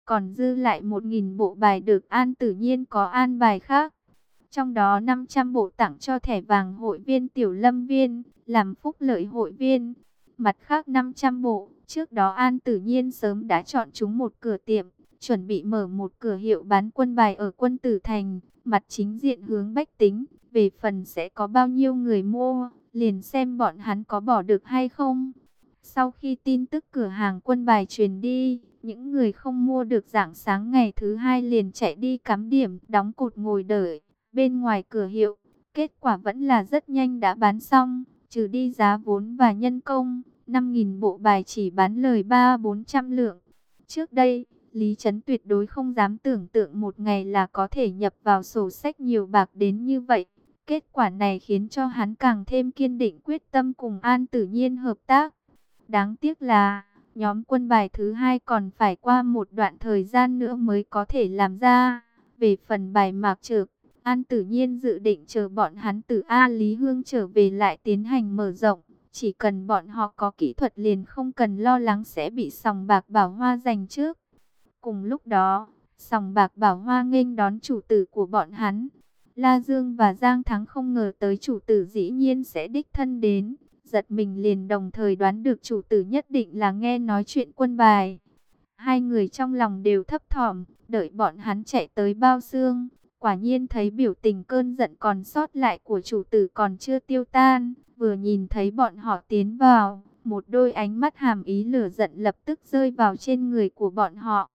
còn dư lại 1.000 bộ bài được An Tử Nhiên có an bài khác. Trong đó 500 bộ tặng cho thẻ vàng hội viên Tiểu Lâm Viên, làm phúc lợi hội viên. Mặt khác 500 bộ, trước đó An Tử Nhiên sớm đã chọn chúng một cửa tiệm, chuẩn bị mở một cửa hiệu bán quân bài ở Quân Tử Thành, mặt chính diện hướng bách tính. Về phần sẽ có bao nhiêu người mua, liền xem bọn hắn có bỏ được hay không. Sau khi tin tức cửa hàng quân bài truyền đi, những người không mua được rạng sáng ngày thứ hai liền chạy đi cắm điểm, đóng cột ngồi đợi bên ngoài cửa hiệu. Kết quả vẫn là rất nhanh đã bán xong, trừ đi giá vốn và nhân công, 5.000 bộ bài chỉ bán lời 300-400 lượng. Trước đây, Lý Trấn tuyệt đối không dám tưởng tượng một ngày là có thể nhập vào sổ sách nhiều bạc đến như vậy. Kết quả này khiến cho hắn càng thêm kiên định quyết tâm cùng An Tử Nhiên hợp tác. Đáng tiếc là, nhóm quân bài thứ hai còn phải qua một đoạn thời gian nữa mới có thể làm ra. Về phần bài mạc trược, An Tử Nhiên dự định chờ bọn hắn từ A Lý Hương trở về lại tiến hành mở rộng. Chỉ cần bọn họ có kỹ thuật liền không cần lo lắng sẽ bị sòng bạc Bảo Hoa giành trước. Cùng lúc đó, sòng bạc Bảo Hoa nghênh đón chủ tử của bọn hắn. La Dương và Giang Thắng không ngờ tới chủ tử dĩ nhiên sẽ đích thân đến. Giật mình liền đồng thời đoán được chủ tử nhất định là nghe nói chuyện quân bài. Hai người trong lòng đều thấp thỏm, đợi bọn hắn chạy tới bao xương. Quả nhiên thấy biểu tình cơn giận còn sót lại của chủ tử còn chưa tiêu tan. Vừa nhìn thấy bọn họ tiến vào, một đôi ánh mắt hàm ý lửa giận lập tức rơi vào trên người của bọn họ.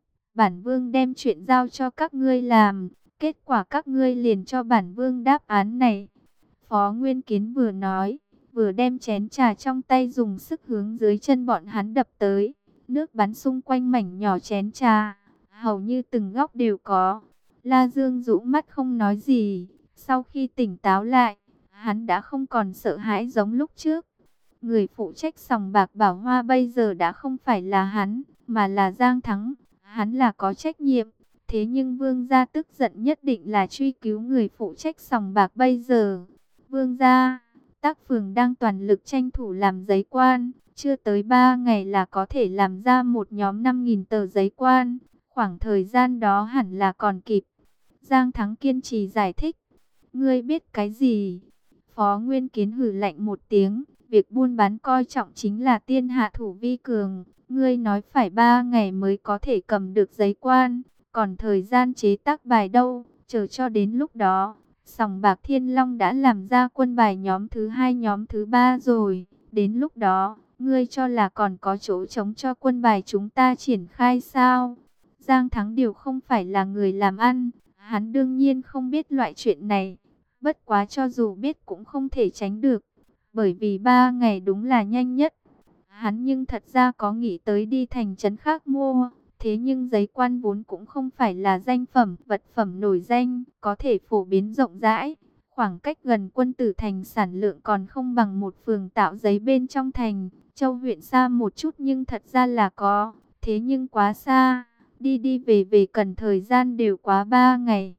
Bản vương đem chuyện giao cho các ngươi làm, kết quả các ngươi liền cho bản vương đáp án này. Phó Nguyên Kiến vừa nói, vừa đem chén trà trong tay dùng sức hướng dưới chân bọn hắn đập tới. Nước bắn xung quanh mảnh nhỏ chén trà, hầu như từng góc đều có. La Dương rũ mắt không nói gì. Sau khi tỉnh táo lại, hắn đã không còn sợ hãi giống lúc trước. Người phụ trách sòng bạc Bảo Hoa bây giờ đã không phải là hắn, mà là Giang Thắng. Hắn là có trách nhiệm. Thế nhưng vương gia tức giận nhất định là truy cứu người phụ trách sòng bạc bây giờ. Vương gia, Tác Phường đang toàn lực tranh thủ làm giấy quan. Chưa tới 3 ngày là có thể làm ra một nhóm 5.000 tờ giấy quan. Khoảng thời gian đó hẳn là còn kịp. Giang Thắng kiên trì giải thích. Ngươi biết cái gì? Phó Nguyên Kiến hử lạnh một tiếng. Việc buôn bán coi trọng chính là tiên hạ thủ vi cường. Ngươi nói phải 3 ngày mới có thể cầm được giấy quan. Còn thời gian chế tác bài đâu? Chờ cho đến lúc đó, sòng bạc Thiên Long đã làm ra quân bài nhóm thứ 2 nhóm thứ 3 rồi. Đến lúc đó, ngươi cho là còn có chỗ trống cho quân bài chúng ta triển khai sao? Giang Thắng Điều không phải là người làm ăn. Hắn đương nhiên không biết loại chuyện này. Bất quá cho dù biết cũng không thể tránh được. Bởi vì 3 ngày đúng là nhanh nhất. Hắn nhưng thật ra có nghĩ tới đi thành trấn khác mua. Thế nhưng giấy quan vốn cũng không phải là danh phẩm, vật phẩm nổi danh, có thể phổ biến rộng rãi. Khoảng cách gần Quân Tử Thành sản lượng còn không bằng một phường tạo giấy bên trong thành. Châu huyện xa một chút nhưng thật ra là có. Thế nhưng quá xa, đi đi về về cần thời gian đều quá 3 ngày.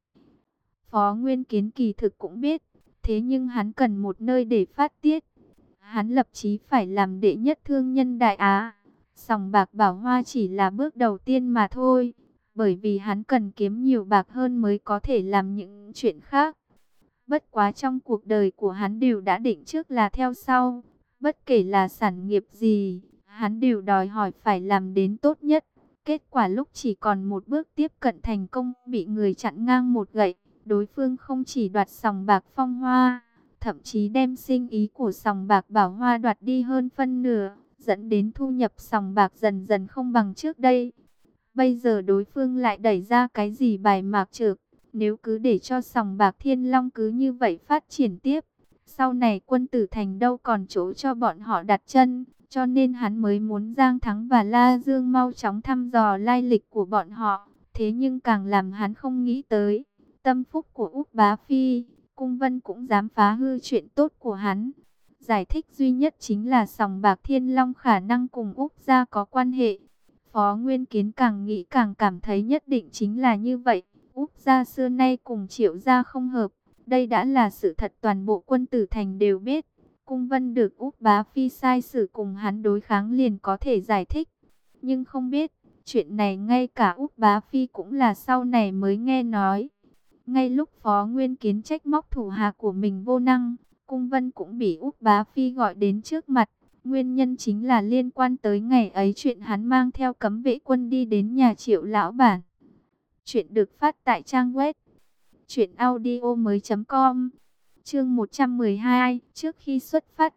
Phó Nguyên Kiến kỳ thực cũng biết, thế nhưng hắn cần một nơi để phát tiết. Hắn lập chí phải làm đệ nhất thương nhân Đại Á. Sòng bạc Bảo Hoa chỉ là bước đầu tiên mà thôi. Bởi vì hắn cần kiếm nhiều bạc hơn mới có thể làm những chuyện khác. Bất quá trong cuộc đời của hắn đều đã định trước là theo sau. Bất kể là sản nghiệp gì, hắn đều đòi hỏi phải làm đến tốt nhất. Kết quả lúc chỉ còn một bước tiếp cận thành công bị người chặn ngang một gậy. Đối phương không chỉ đoạt sòng bạc Phong Hoa, thậm chí đem sinh ý của sòng bạc Bảo Hoa đoạt đi hơn phân nửa, dẫn đến thu nhập sòng bạc dần dần không bằng trước đây. Bây giờ đối phương lại đẩy ra cái gì bài mạc trược, nếu cứ để cho sòng bạc Thiên Long cứ như vậy phát triển tiếp, sau này Quân Tử Thành đâu còn chỗ cho bọn họ đặt chân, cho nên hắn mới muốn Giang Thắng và La Dương mau chóng thăm dò lai lịch của bọn họ. Thế nhưng càng làm hắn không nghĩ tới, tâm phúc của Úc Bá Phi, Cung Vân cũng dám phá hư chuyện tốt của hắn. Giải thích duy nhất chính là sòng bạc Thiên Long khả năng cùng Úc gia có quan hệ. Phó Nguyên Kiến càng nghĩ càng cảm thấy nhất định chính là như vậy. Úc gia xưa nay cùng Triệu gia không hợp. Đây đã là sự thật toàn bộ Quân Tử Thành đều biết. Cung Vân được Úc Bá Phi sai sử cùng hắn đối kháng liền có thể giải thích. Nhưng không biết, Chuyện này ngay cả Úc Bá Phi cũng là sau này mới nghe nói. Ngay lúc Phó Nguyên Kiến trách móc thủ hạ của mình vô năng, Cung Vân cũng bị Úc Bá Phi gọi đến trước mặt. Nguyên nhân chính là liên quan tới ngày ấy chuyện hắn mang theo cấm vệ quân đi đến nhà Triệu lão bản. Chuyện được phát tại trang web truyệnaudiomoi.com. Chương 112, trước khi xuất phát.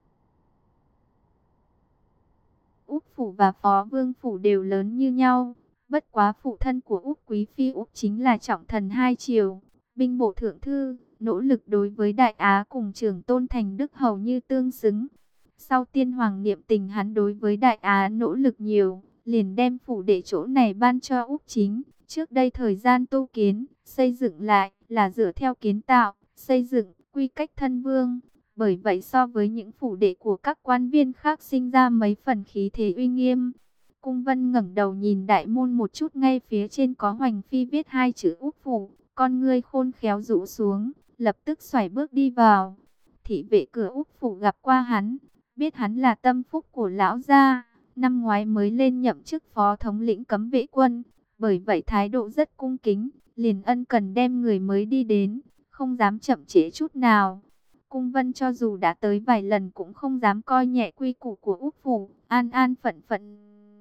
Úc phủ và Phó Vương phủ đều lớn như nhau, bất quá phụ thân của Úc Quý phi Úc chính là trọng thần hai triều, binh bộ thượng thư, nỗ lực đối với Đại Á cùng Trưởng Tôn Thành Đức hầu như tương xứng. Sau tiên hoàng niệm tình hắn đối với Đại Á nỗ lực nhiều, liền đem phủ để chỗ này ban cho Úc chính. Trước đây thời gian tu kiến, xây dựng lại là dựa theo kiến tạo, xây dựng, quy cách thân vương. Bởi vậy so với những phủ đệ của các quan viên khác sinh ra mấy phần khí thế uy nghiêm. Cung Vân ngẩng đầu nhìn đại môn một chút, ngay phía trên có hoành phi viết hai chữ Úc phủ, con ngươi khôn khéo rũ xuống, lập tức xoài bước đi vào. Thị vệ cửa Úc phủ gặp qua hắn, biết hắn là tâm phúc của lão gia, năm ngoái mới lên nhậm chức phó thống lĩnh cấm vệ quân, bởi vậy thái độ rất cung kính, liền ân cần đem người mới đi đến, không dám chậm trễ chút nào. Cung Vân cho dù đã tới vài lần cũng không dám coi nhẹ quy củ của Úc phủ, an an phận phận.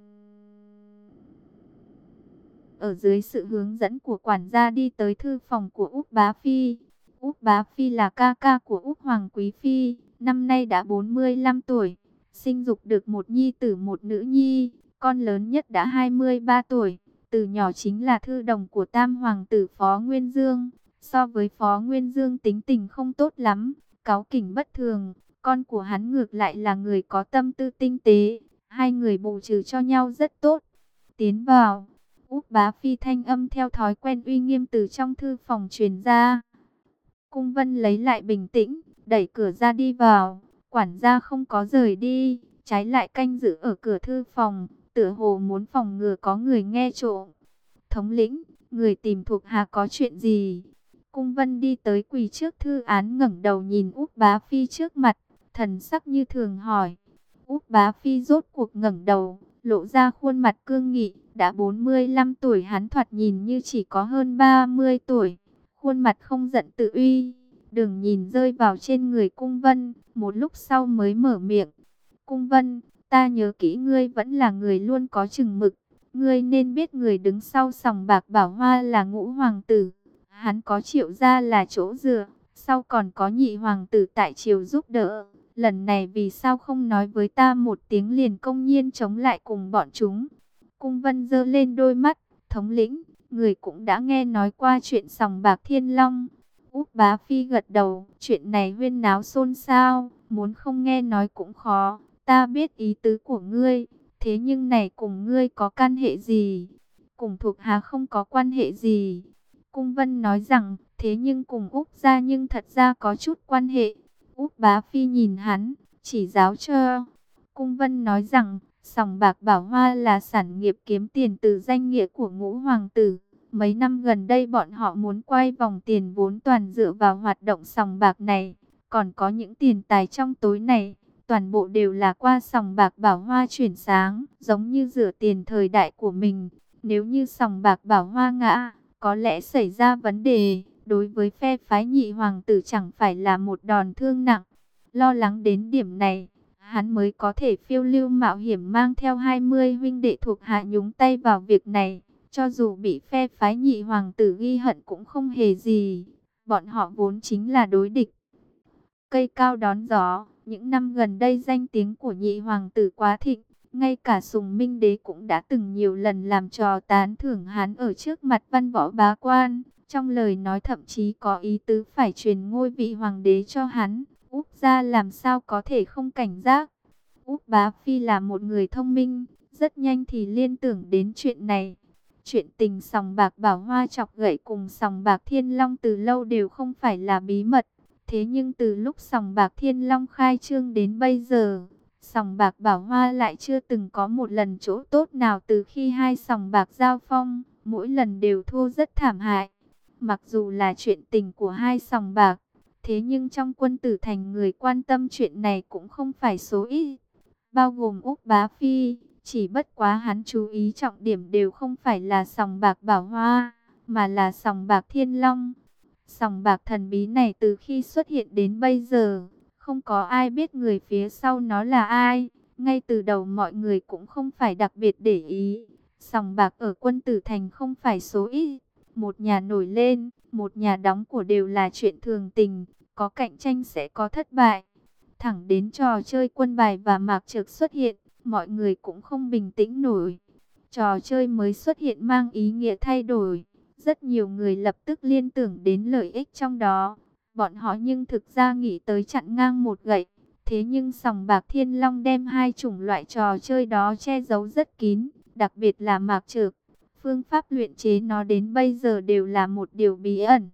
Ở dưới sự hướng dẫn của quản gia đi tới thư phòng của Úc Bá Phi. Úc Bá Phi là ca ca của Úc Hoàng Quý Phi, năm nay đã 45 tuổi, sinh dục được một nhi tử một nữ nhi, con lớn nhất đã 23 tuổi, từ nhỏ chính là thư đồng của tam hoàng tử Phó Nguyên Dương. So với Phó Nguyên Dương tính tình không tốt lắm, cáu kỉnh bất thường, con của hắn ngược lại là người có tâm tư tinh tế, hai người bù trừ cho nhau rất tốt. Tiến vào, Úc Bá Phi thanh âm theo thói quen uy nghiêm từ trong thư phòng truyền ra. Cung Vân lấy lại bình tĩnh, đẩy cửa ra đi vào, quản gia không có rời đi, trái lại canh giữ ở cửa thư phòng, tựa hồ muốn phòng ngừa có người nghe trộm. Thống lĩnh, người tìm thuộc hạ có chuyện gì? Cung Vân đi tới quỳ trước thư án, ngẩng đầu nhìn Úc Bá Phi trước mặt, thần sắc như thường hỏi. Úc Bá Phi rốt cuộc ngẩng đầu, lộ ra khuôn mặt cương nghị, đã 45 tuổi hắn thoạt nhìn như chỉ có hơn 30 tuổi, khuôn mặt không giận tự uy. Đừng nhìn rơi vào trên người Cung Vân, một lúc sau mới mở miệng. Cung Vân, ta nhớ kỹ ngươi vẫn là người luôn có chừng mực, ngươi nên biết người đứng sau sòng bạc Bảo Hoa là Ngũ hoàng tử. Hắn có Triệu gia là chỗ dựa, sau còn có Nhị hoàng tử tại triều giúp đỡ. Lần này vì sao không nói với ta một tiếng liền công nhiên chống lại cùng bọn chúng? Cung Vân giơ lên đôi mắt, thống lĩnh, người cũng đã nghe nói qua chuyện sòng bạc Thiên Long. Úc Bá Phi gật đầu, chuyện này huyên náo xôn xao, muốn không nghe nói cũng khó. Ta biết ý tứ của ngươi, thế nhưng này cùng ngươi có can hệ gì? Cùng thuộc hạ không có quan hệ gì. Cung Vân nói rằng, thế nhưng cùng Úc gia nhưng thật ra có chút quan hệ. Úc Bá Phi nhìn hắn, chỉ giáo cho. Cung Vân nói rằng, sòng bạc Bảo Hoa là sản nghiệp kiếm tiền từ danh nghĩa của Ngũ hoàng tử. Mấy năm gần đây bọn họ muốn quay vòng tiền vốn toàn dựa vào hoạt động sòng bạc này. Còn có những tiền tài trong tối này, toàn bộ đều là qua sòng bạc Bảo Hoa chuyển sáng, giống như rửa tiền thời đại của mình. Nếu như sòng bạc Bảo Hoa ngã, có lẽ xảy ra vấn đề, đối với phe phái Nhị hoàng tử chẳng phải là một đòn thương nặng. Lo lắng đến điểm này, hắn mới có thể phiêu lưu mạo hiểm mang theo 20 huynh đệ thuộc hạ nhúng tay vào việc này. Cho dù bị phe phái Nhị hoàng tử ghi hận cũng không hề gì, bọn họ vốn chính là đối địch. Cây cao đón gió, những năm gần đây danh tiếng của Nhị hoàng tử quá thịnh, ngay cả Sùng Minh Đế cũng đã từng nhiều lần làm trò tán thưởng hắn ở trước mặt văn võ bá quan. Trong lời nói thậm chí có ý tứ phải truyền ngôi vị hoàng đế cho hắn. Úc gia làm sao có thể không cảnh giác. Úc Bá Phi là một người thông minh, rất nhanh thì liên tưởng đến chuyện này. Chuyện tình sòng bạc Bảo Hoa chọc gậy cùng sòng bạc Thiên Long từ lâu đều không phải là bí mật. Thế nhưng từ lúc sòng bạc Thiên Long khai trương đến bây giờ, sòng bạc Bảo Hoa lại chưa từng có một lần chỗ tốt nào. Từ khi hai sòng bạc giao phong, mỗi lần đều thua rất thảm hại. Mặc dù là chuyện tình của hai sòng bạc, thế nhưng trong Quân Tử Thành người quan tâm chuyện này cũng không phải số ít, bao gồm Úc Bá Phi. Chỉ bất quá hắn chú ý trọng điểm đều không phải là sòng bạc Bảo Hoa, mà là sòng bạc Thiên Long. Sòng bạc thần bí này từ khi xuất hiện đến bây giờ, không có ai biết người phía sau nó là ai. Ngay từ đầu mọi người cũng không phải đặc biệt để ý. Sòng bạc ở Quân Tử Thành không phải số ít. Một nhà nổi lên, một nhà đóng của đều là chuyện thường tình. Có cạnh tranh sẽ có thất bại. Thẳng đến trò chơi quân bài và mạc trược xuất hiện, mọi người cũng không bình tĩnh nổi. Trò chơi mới xuất hiện mang ý nghĩa thay đổi. Rất nhiều người lập tức liên tưởng đến lợi ích trong đó. Bọn họ nhưng thực ra nghĩ tới chặn ngang một gậy. Thế nhưng sòng bạc Thiên Long đem hai chủng loại trò chơi đó che giấu rất kín. Đặc biệt là mạc trược. Phương pháp luyện chế nó đến bây giờ đều là một điều bí ẩn.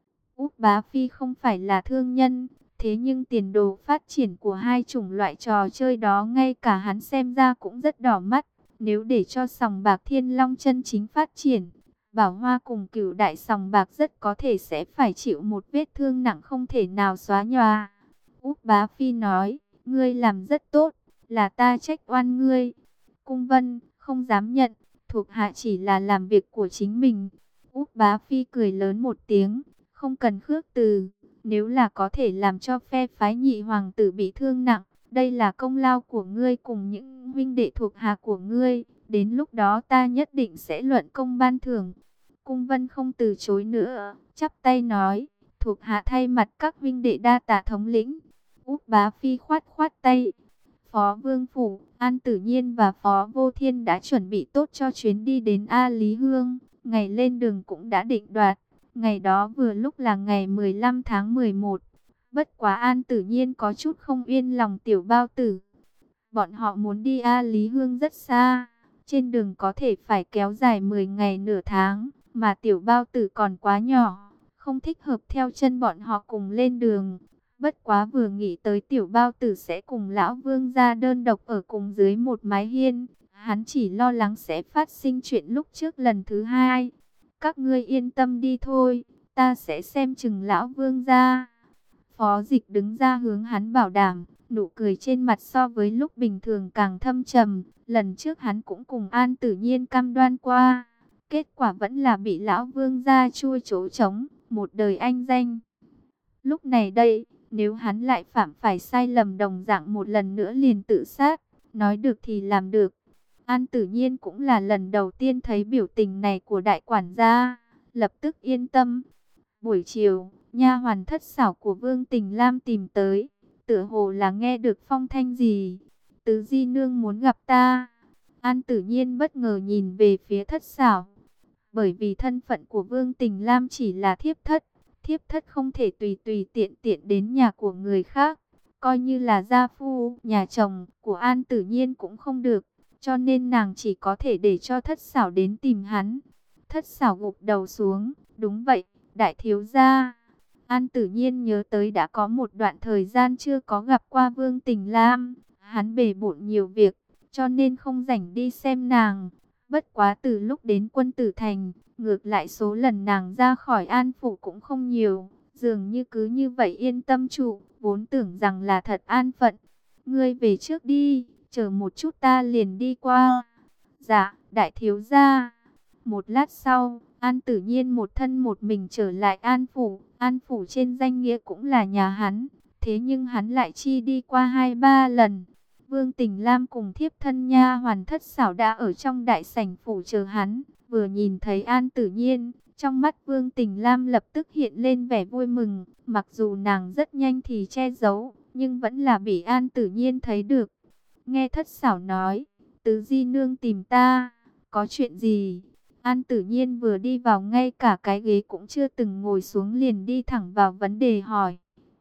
Úc Bá Phi không phải là thương nhân. Thế nhưng tiền đồ phát triển của hai chủng loại trò chơi đó ngay cả hắn xem ra cũng rất đỏ mắt. Nếu để cho sòng bạc Thiên Long chân chính phát triển, Bảo Hoa cùng Cửu đại sòng bạc rất có thể sẽ phải chịu một vết thương nặng không thể nào xóa nhòa. Úc Bá Phi nói, ngươi làm rất tốt, là ta trách oan ngươi. Cung Vân không dám nhận, thuộc hạ chỉ là làm việc của chính mình. Úc Bá Phi cười lớn một tiếng, không cần khước từ. Nếu là có thể làm cho phe phái Nhị hoàng tử bị thương nặng, đây là công lao của ngươi cùng những huynh đệ thuộc hạ của ngươi. Đến lúc đó ta nhất định sẽ luận công ban thưởng. Cung Vân không từ chối nữa, chắp tay nói, thuộc hạ thay mặt các huynh đệ đa tạ thống lĩnh. Úc Bá Phi khoát khoát tay. Phó Vương Phủ, An Tử Nhiên và Phó Vô Thiên đã chuẩn bị tốt cho chuyến đi đến A Lý Hương. Ngày lên đường cũng đã định đoạt. Ngày đó vừa lúc là ngày 15 tháng 11. Bất quá An Tử Nhiên có chút không yên lòng Tiểu Bao Tử. Bọn họ muốn đi A Lý Hương rất xa. Trên đường có thể phải kéo dài 10 ngày nửa tháng. Mà Tiểu Bao Tử còn quá nhỏ, không thích hợp theo chân bọn họ cùng lên đường. Bất quá vừa nghĩ tới Tiểu Bao Tử sẽ cùng Lão Vương gia đơn độc ở cùng dưới một mái hiên, hắn chỉ lo lắng sẽ phát sinh chuyện lúc trước lần thứ hai. Các ngươi yên tâm đi thôi, ta sẽ xem chừng Lão Vương gia. Phó Dịch đứng ra hướng hắn bảo đảm, nụ cười trên mặt so với lúc bình thường càng thâm trầm. Lần trước hắn cũng cùng An Tử Nhiên cam đoan qua. Kết quả vẫn là bị Lão Vương gia chui chỗ trống, một đời anh danh. Lúc này đây, nếu hắn lại phạm phải sai lầm đồng dạng một lần nữa liền tự sát, nói được thì làm được. An Tử Nhiên cũng là lần đầu tiên thấy biểu tình này của đại quản gia, lập tức yên tâm. Buổi chiều, nha hoàn thất xảo của Vương Tình Lam tìm tới, tựa hồ là nghe được phong thanh gì. Tứ di nương muốn gặp ta. An Tử Nhiên bất ngờ nhìn về phía thất xảo. Bởi vì thân phận của Vương Tình Lam chỉ là thiếp thất không thể tùy tùy tiện tiện đến nhà của người khác. Coi như là gia phu, nhà chồng của An Tử Nhiên cũng không được. Cho nên nàng chỉ có thể để cho thất xảo đến tìm hắn. Thất xảo gục đầu xuống, đúng vậy, đại thiếu gia. An Tử Nhiên nhớ tới đã có một đoạn thời gian chưa có gặp qua Vương Tình Lam. Hắn bề bộn nhiều việc, cho nên không rảnh đi xem nàng. Bất quá từ lúc đến Quân Tử Thành, ngược lại số lần nàng ra khỏi An Phủ cũng không nhiều. Dường như cứ như vậy yên tâm trụ, vốn tưởng rằng là thật an phận. Ngươi về trước đi, chờ một chút ta liền đi qua. Dạ, đại thiếu gia. Một lát sau, An Tử Nhiên một thân một mình trở lại An Phủ. An Phủ trên danh nghĩa cũng là nhà hắn, thế nhưng hắn lại chi đi qua 2-3 lần. Vương Tình Lam cùng thiếp thân nha hoàn thất xảo đã ở trong đại sảnh phủ chờ hắn. Vừa nhìn thấy An Tử Nhiên, trong mắt Vương Tình Lam lập tức hiện lên vẻ vui mừng. Mặc dù nàng rất nhanh thì che giấu, nhưng vẫn là bị An Tử Nhiên thấy được. Nghe thất xảo nói, tứ di nương tìm ta, có chuyện gì? An Tử Nhiên vừa đi vào ngay cả cái ghế cũng chưa từng ngồi xuống liền đi thẳng vào vấn đề hỏi.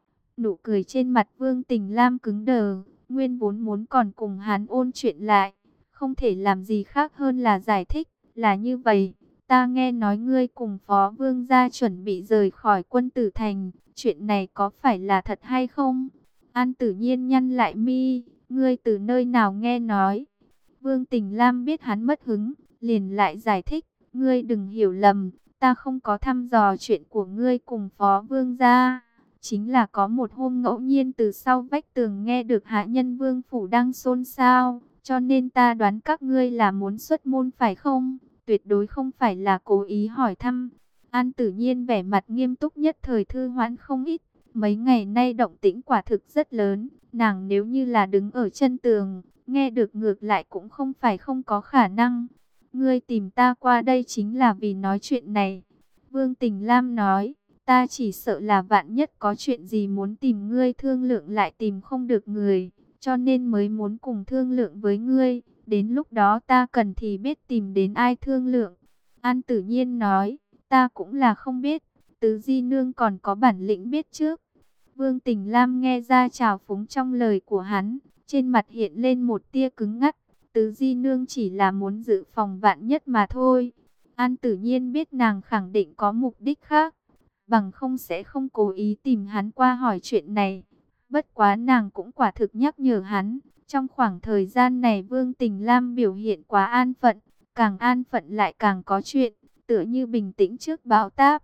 Nụ cười trên mặt Vương Tình Lam cứng đờ. Nguyên vốn muốn còn cùng hắn ôn chuyện lại, không thể làm gì khác hơn là giải thích, là như vậy, ta nghe nói ngươi cùng Phó Vương gia chuẩn bị rời khỏi Quân Tử Thành, chuyện này có phải là thật hay không? An Tử Nhiên nhăn lại mi, ngươi từ nơi nào nghe nói? Vương Tình Lam biết hắn mất hứng, liền lại giải thích, ngươi đừng hiểu lầm, ta không có thăm dò chuyện của ngươi cùng Phó Vương gia. Chính là có một hôm ngẫu nhiên từ sau vách tường nghe được hạ nhân Vương Phủ đang xôn xao, cho nên ta đoán các ngươi là muốn xuất môn phải không? Tuyệt đối không phải là cố ý hỏi thăm. An Tử Nhiên vẻ mặt nghiêm túc nhất thời thư hoãn không ít. Mấy ngày nay động tĩnh quả thực rất lớn. Nàng nếu như là đứng ở chân tường, nghe được ngược lại cũng không phải không có khả năng. Ngươi tìm ta qua đây chính là vì nói chuyện này. Vương Tình Lam nói, ta chỉ sợ là vạn nhất có chuyện gì muốn tìm ngươi thương lượng lại tìm không được người, cho nên mới muốn cùng thương lượng với ngươi. Đến lúc đó ta cần thì biết tìm đến ai thương lượng. An Tử Nhiên nói, ta cũng là không biết, Tứ Di Nương còn có bản lĩnh biết trước. Vương Tình Lam nghe ra trào phúng trong lời của hắn, trên mặt hiện lên một tia cứng ngắc. Tứ Di Nương chỉ là muốn dự phòng vạn nhất mà thôi. An Tử Nhiên biết nàng khẳng định có mục đích khác, bằng không sẽ không cố ý tìm hắn qua hỏi chuyện này. Bất quá nàng cũng quả thực nhắc nhở hắn, trong khoảng thời gian này Vương Tình Lam biểu hiện quá an phận, càng an phận lại càng có chuyện, tựa như bình tĩnh trước bão táp.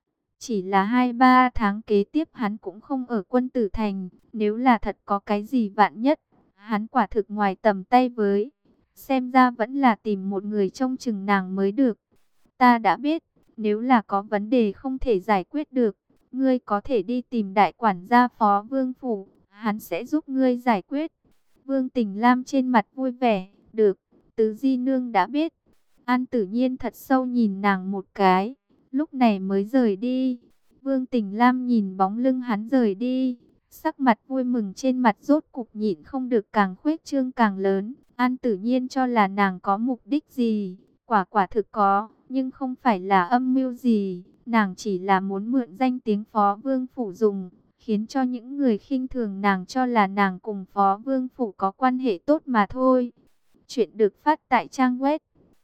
Chỉ là 2-3 tháng kế tiếp hắn cũng không ở Quân Tử Thành, nếu là thật có cái gì vạn nhất, hắn quả thực ngoài tầm tay với. Xem ra vẫn là tìm một người trông chừng nàng mới được. Ta đã biết, nếu là có vấn đề không thể giải quyết được, ngươi có thể đi tìm đại quản gia Phó Vương Phủ, hắn sẽ giúp ngươi giải quyết. Vương Tình Lam trên mặt vui vẻ, được, Tứ Di Nương đã biết. An Tử Nhiên thật sâu nhìn nàng một cái, lúc này mới rời đi. Vương Tình Lam nhìn bóng lưng hắn rời đi, sắc mặt vui mừng trên mặt rốt cục nhịn không được càng khuếch trương càng lớn. An Tử Nhiên cho là nàng có mục đích gì, quả thực có, nhưng không phải là âm mưu gì. Nàng chỉ là muốn mượn danh tiếng Phó Vương Phủ dùng, khiến cho những người khinh thường nàng cho là nàng cùng Phó Vương Phủ có quan hệ tốt mà thôi. Chuyện được phát tại trang web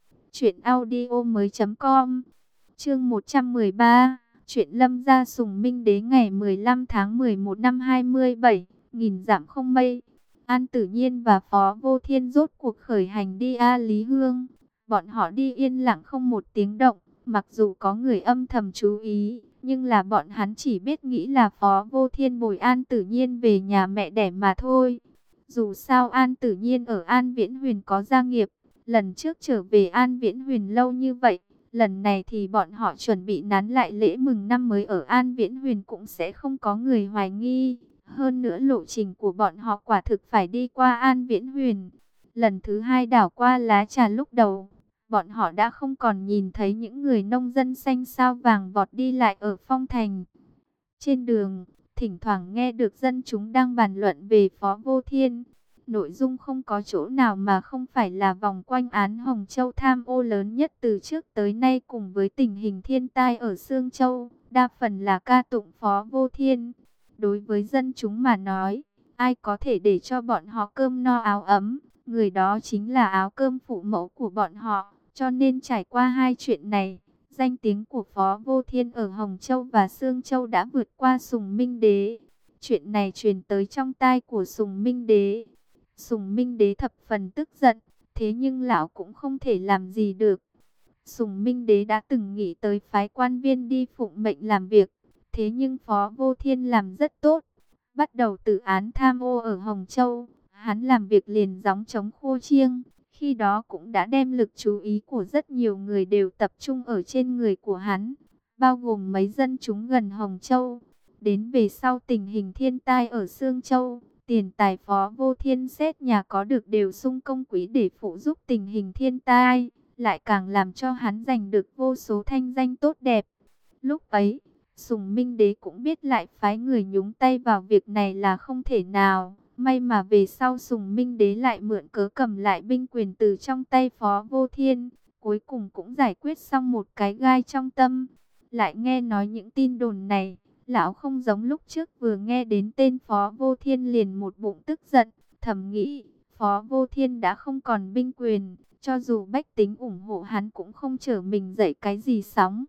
truyệnaudiomoi.com. Chương 113. Chuyện Lâm gia sùng Minh Đế ngày 15 tháng 11 năm 27, nghìn dặm không mây. An Tử Nhiên và Phó Vô Thiên rốt cuộc khởi hành đi A Lý Hương. Bọn họ đi yên lặng không một tiếng động, mặc dù có người âm thầm chú ý, nhưng là bọn hắn chỉ biết nghĩ là Phó Vô Thiên bồi An Tử Nhiên về nhà mẹ đẻ mà thôi. Dù sao An Tử Nhiên ở An Viễn Huyền có gia nghiệp, lần trước trở về An Viễn Huyền lâu như vậy, lần này thì bọn họ chuẩn bị nán lại lễ mừng năm mới ở An Viễn Huyền cũng sẽ không có người hoài nghi. Hơn nữa lộ trình của bọn họ quả thực phải đi qua An Viễn Huyền. Lần thứ hai đảo qua Lá Trà lúc đầu, bọn họ đã không còn nhìn thấy những người nông dân xanh sao vàng vọt đi lại ở Phong Thành. Trên đường, thỉnh thoảng nghe được dân chúng đang bàn luận về Phó Vô Thiên. Nội dung không có chỗ nào mà không phải là vòng quanh án Hồng Châu tham ô lớn nhất từ trước tới nay cùng với tình hình thiên tai ở Sương Châu. Đa phần là ca tụng Phó Vô Thiên. Đối với dân chúng mà nói, ai có thể để cho bọn họ cơm no áo ấm, người đó chính là áo cơm phụ mẫu của bọn họ. Cho nên trải qua hai chuyện này, danh tiếng của Phó Vô Thiên ở Hồng Châu và Sương Châu đã vượt qua Sùng Minh Đế. Chuyện này truyền tới trong tai của Sùng Minh Đế. Sùng Minh Đế thập phần tức giận, thế nhưng lão cũng không thể làm gì được. Sùng Minh Đế đã từng nghĩ tới phái quan viên đi phụng mệnh làm việc, thế nhưng Phó Vô Thiên làm rất tốt. Bắt đầu từ án tham ô ở Hồng Châu, hắn làm việc liền gióng trống khô chiêng. Khi đó cũng đã đem lực chú ý của rất nhiều người đều tập trung ở trên người của hắn, bao gồm mấy dân chúng gần Hồng Châu. Đến về sau tình hình thiên tai ở Sương Châu, tiền tài Phó Vô Thiên xét nhà có được đều sung công quỹ để phụ giúp tình hình thiên tai, lại càng làm cho hắn giành được vô số thanh danh tốt đẹp. Lúc ấy, Sùng Minh Đế cũng biết lại phái người nhúng tay vào việc này là không thể nào. May mà về sau Sùng Minh Đế lại mượn cớ cầm lại binh quyền từ trong tay Phó Vô Thiên, cuối cùng cũng giải quyết xong một cái gai trong tâm. Lại nghe nói những tin đồn này, lão không giống lúc trước vừa nghe đến tên Phó Vô Thiên liền một bụng tức giận, thầm nghĩ, Phó Vô Thiên đã không còn binh quyền, cho dù bách tính ủng hộ hắn cũng không trở mình dậy cái gì sóng.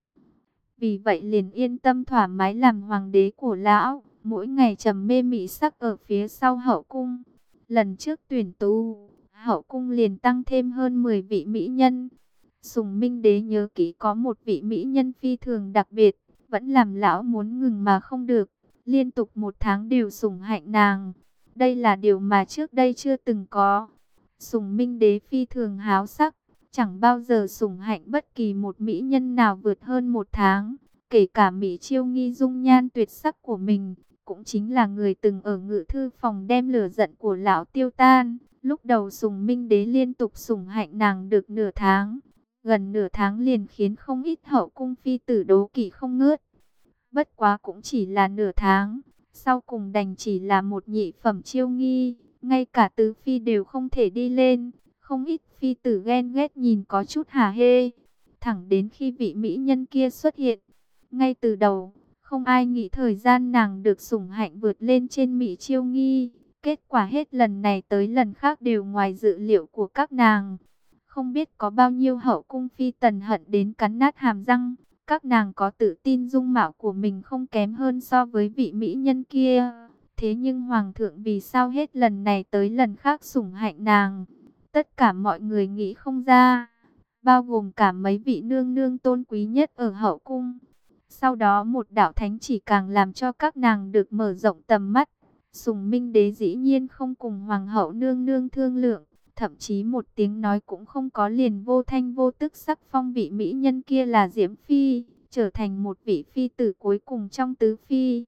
Vì vậy liền yên tâm thoải mái làm hoàng đế của lão, mỗi ngày trầm mê mỹ sắc ở phía sau hậu cung. Lần trước tuyển tú, hậu cung liền tăng thêm hơn 10 vị mỹ nhân. Sùng Minh Đế nhớ kỹ có một vị mỹ nhân phi thường đặc biệt, vẫn làm lão muốn ngừng mà không được, liên tục 1 tháng đều sủng hạnh nàng. Đây là điều mà trước đây chưa từng có. Sùng Minh Đế phi thường háo sắc, chẳng bao giờ sủng hạnh bất kỳ một mỹ nhân nào vượt hơn 1 tháng, kể cả Mỹ Chiêu Nghi dung nhan tuyệt sắc của mình, cũng chính là người từng ở ngự thư phòng đem lửa giận của lão tiêu tan. Lúc đầu Sùng Minh Đế liên tục sủng hạnh nàng được nửa tháng, gần nửa tháng liền khiến không ít hậu cung phi tử đố kỵ không ngớt. Bất quá cũng chỉ là nửa tháng, sau cùng đành chỉ là một nhị phẩm Chiêu Nghi, ngay cả tứ phi đều không thể đi lên, không ít phi tử ghen ghét nhìn có chút hả hê. Thẳng đến khi vị mỹ nhân kia xuất hiện, ngay từ đầu, không ai nghĩ thời gian nàng được sủng hạnh vượt lên trên Mỹ Chiêu Nghi. Kết quả hết lần này tới lần khác đều ngoài dự liệu của các nàng. Không biết có bao nhiêu hậu cung phi tần hận đến cắn nát hàm răng. Các nàng có tự tin dung mạo của mình không kém hơn so với vị mỹ nhân kia. Thế nhưng hoàng thượng vì sao hết lần này tới lần khác sủng hạnh nàng? Tất cả mọi người nghĩ không ra, bao gồm cả mấy vị nương nương tôn quý nhất ở hậu cung. Sau đó một đạo thánh chỉ càng làm cho các nàng được mở rộng tầm mắt. Sùng Minh Đế dĩ nhiên không cùng hoàng hậu nương nương thương lượng, thậm chí một tiếng nói cũng không có, liền vô thanh vô tức sắc phong vị mỹ nhân kia là Diễm Phi, trở thành một vị phi tử cuối cùng trong tứ phi.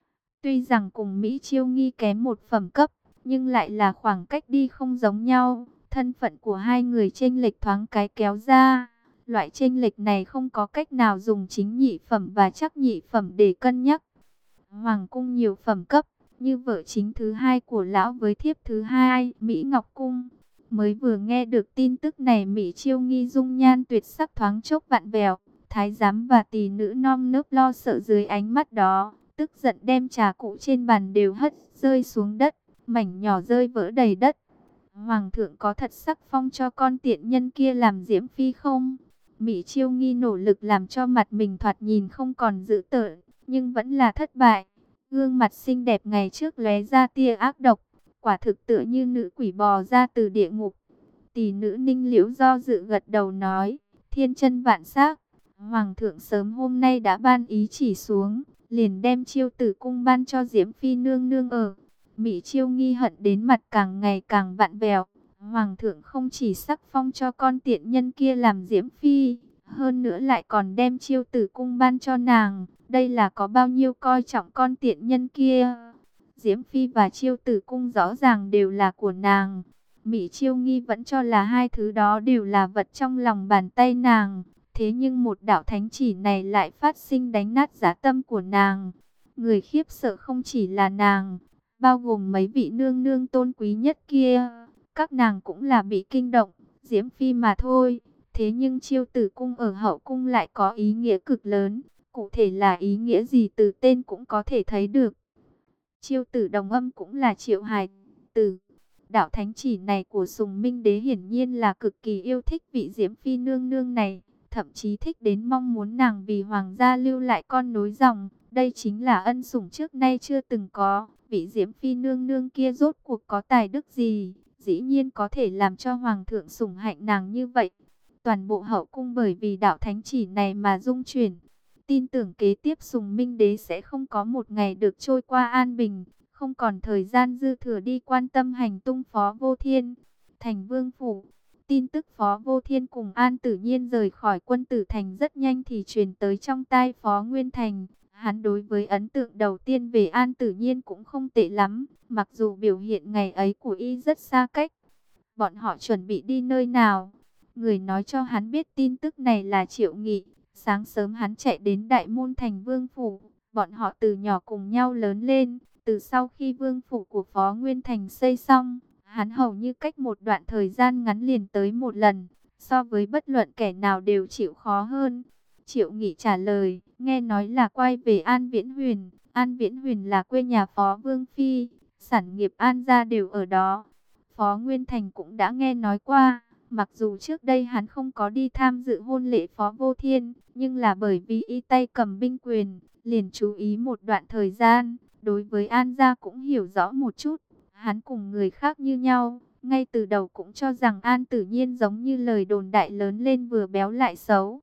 Tuy rằng cùng Mỹ Chiêu Nghi kém một phẩm cấp, nhưng lại là khoảng cách đi không giống nhau. Thân phận của hai người chênh lệch thoáng cái kéo ra. Loại chênh lệch này không có cách nào dùng chính nhị phẩm và chắc nhị phẩm để cân nhắc. Hoàng cung nhiều phẩm cấp, như vợ chính thứ hai của lão với thiếp thứ hai, Mỹ Ngọc Cung. Mới vừa nghe được tin tức này, Mỹ Chiêu Nghi dung nhan tuyệt sắc thoáng chốc vặn vẹo. Thái giám và tỳ nữ nom nớp lo sợ dưới ánh mắt đó, tức giận đem trà cụ trên bàn đều hất rơi xuống đất, mảnh nhỏ rơi vỡ đầy đất. Hoàng thượng có thật sắc phong cho con tiện nhân kia làm Diễm Phi không? Mỹ Chiêu Nghi nỗ lực làm cho mặt mình thoạt nhìn không còn dữ tợn, nhưng vẫn là thất bại. Gương mặt xinh đẹp ngày trước lóe ra tia ác độc, quả thực tựa như nữ quỷ bò ra từ địa ngục. Tỷ nữ Ninh Liễu do dự gật đầu nói, thiên chân vạn sắc, Hoàng thượng sớm hôm nay đã ban ý chỉ xuống, liền đem Chiêu Tử cung ban cho Diễm Phi nương nương ở. Mỹ Chiêu Nghi hận đến mặt càng ngày càng vặn vẹo. Hoàng thượng không chỉ sắc phong cho con tiện nhân kia làm Diễm Phi, hơn nữa lại còn đem Chiêu Tử cung ban cho nàng. Đây là có bao nhiêu coi trọng con tiện nhân kia? Diễm Phi và Chiêu Tử cung rõ ràng đều là của nàng. Mỹ Chiêu Nghi vẫn cho là hai thứ đó đều là vật trong lòng bàn tay nàng. Thế nhưng một đạo thánh chỉ này lại phát sinh đánh nát giá tâm của nàng. Người khiếp sợ không chỉ là nàng, bao gồm mấy vị nương nương tôn quý nhất kia. Các nàng cũng là bị kinh động, Diễm Phi mà thôi. Thế nhưng Chiêu Tử cung ở hậu cung lại có ý nghĩa cực lớn. Cụ thể là ý nghĩa gì từ tên cũng có thể thấy được. Chiêu Tử đồng âm cũng là Triệu Hài Tử. Đạo thánh chỉ này của Sùng Minh Đế hiển nhiên là cực kỳ yêu thích vị Diễm Phi nương nương này. Thậm chí thích đến mong muốn nàng vì hoàng gia lưu lại con nối dòng. Đây chính là ân sủng trước nay chưa từng có. Vị Diễm Phi nương nương kia rốt cuộc có tài đức gì, dĩ nhiên có thể làm cho hoàng thượng sủng hạnh nàng như vậy. Toàn bộ hậu cung bởi vì đạo thánh chỉ này mà rung chuyển. Tin tưởng kế tiếp Sùng Minh Đế sẽ không có một ngày được trôi qua an bình, không còn thời gian dư thừa đi quan tâm hành tung Phó Vô Thiên. Thành Vương phủ, tin tức Phó Vô Thiên cùng An Tử Nhiên rời khỏi Quân Tử Thành rất nhanh thì truyền tới trong tai Phó Nguyên Thành. Hắn đối với ấn tượng đầu tiên về An Tử Nhiên cũng không tệ lắm, mặc dù biểu hiện ngày ấy của y rất xa cách. Bọn họ chuẩn bị đi nơi nào? Người nói cho hắn biết tin tức này là Triệu Nghị. Sáng sớm hắn chạy đến Đại Môn Thành Vương phủ. Bọn họ từ nhỏ cùng nhau lớn lên. Từ sau khi Vương phủ của Phó Nguyên Thành xây xong, hắn hầu như cách một đoạn thời gian ngắn liền tới một lần. So với bất luận kẻ nào đều chịu khó hơn. Triệu Nghị trả lời, nghe nói là quay về An Viễn Huyền. An Viễn Huyền là quê nhà Phó Vương Phi, sản nghiệp An gia đều ở đó. Phó Nguyên Thành cũng đã nghe nói qua, mặc dù trước đây hắn không có đi tham dự hôn lễ Phó Vô Thiên, nhưng là bởi vì y tay cầm binh quyền, liền chú ý một đoạn thời gian, đối với An gia cũng hiểu rõ một chút. Hắn cùng người khác như nhau, ngay từ đầu cũng cho rằng An Tử Nhiên giống như lời đồn đại lớn lên vừa béo lại xấu.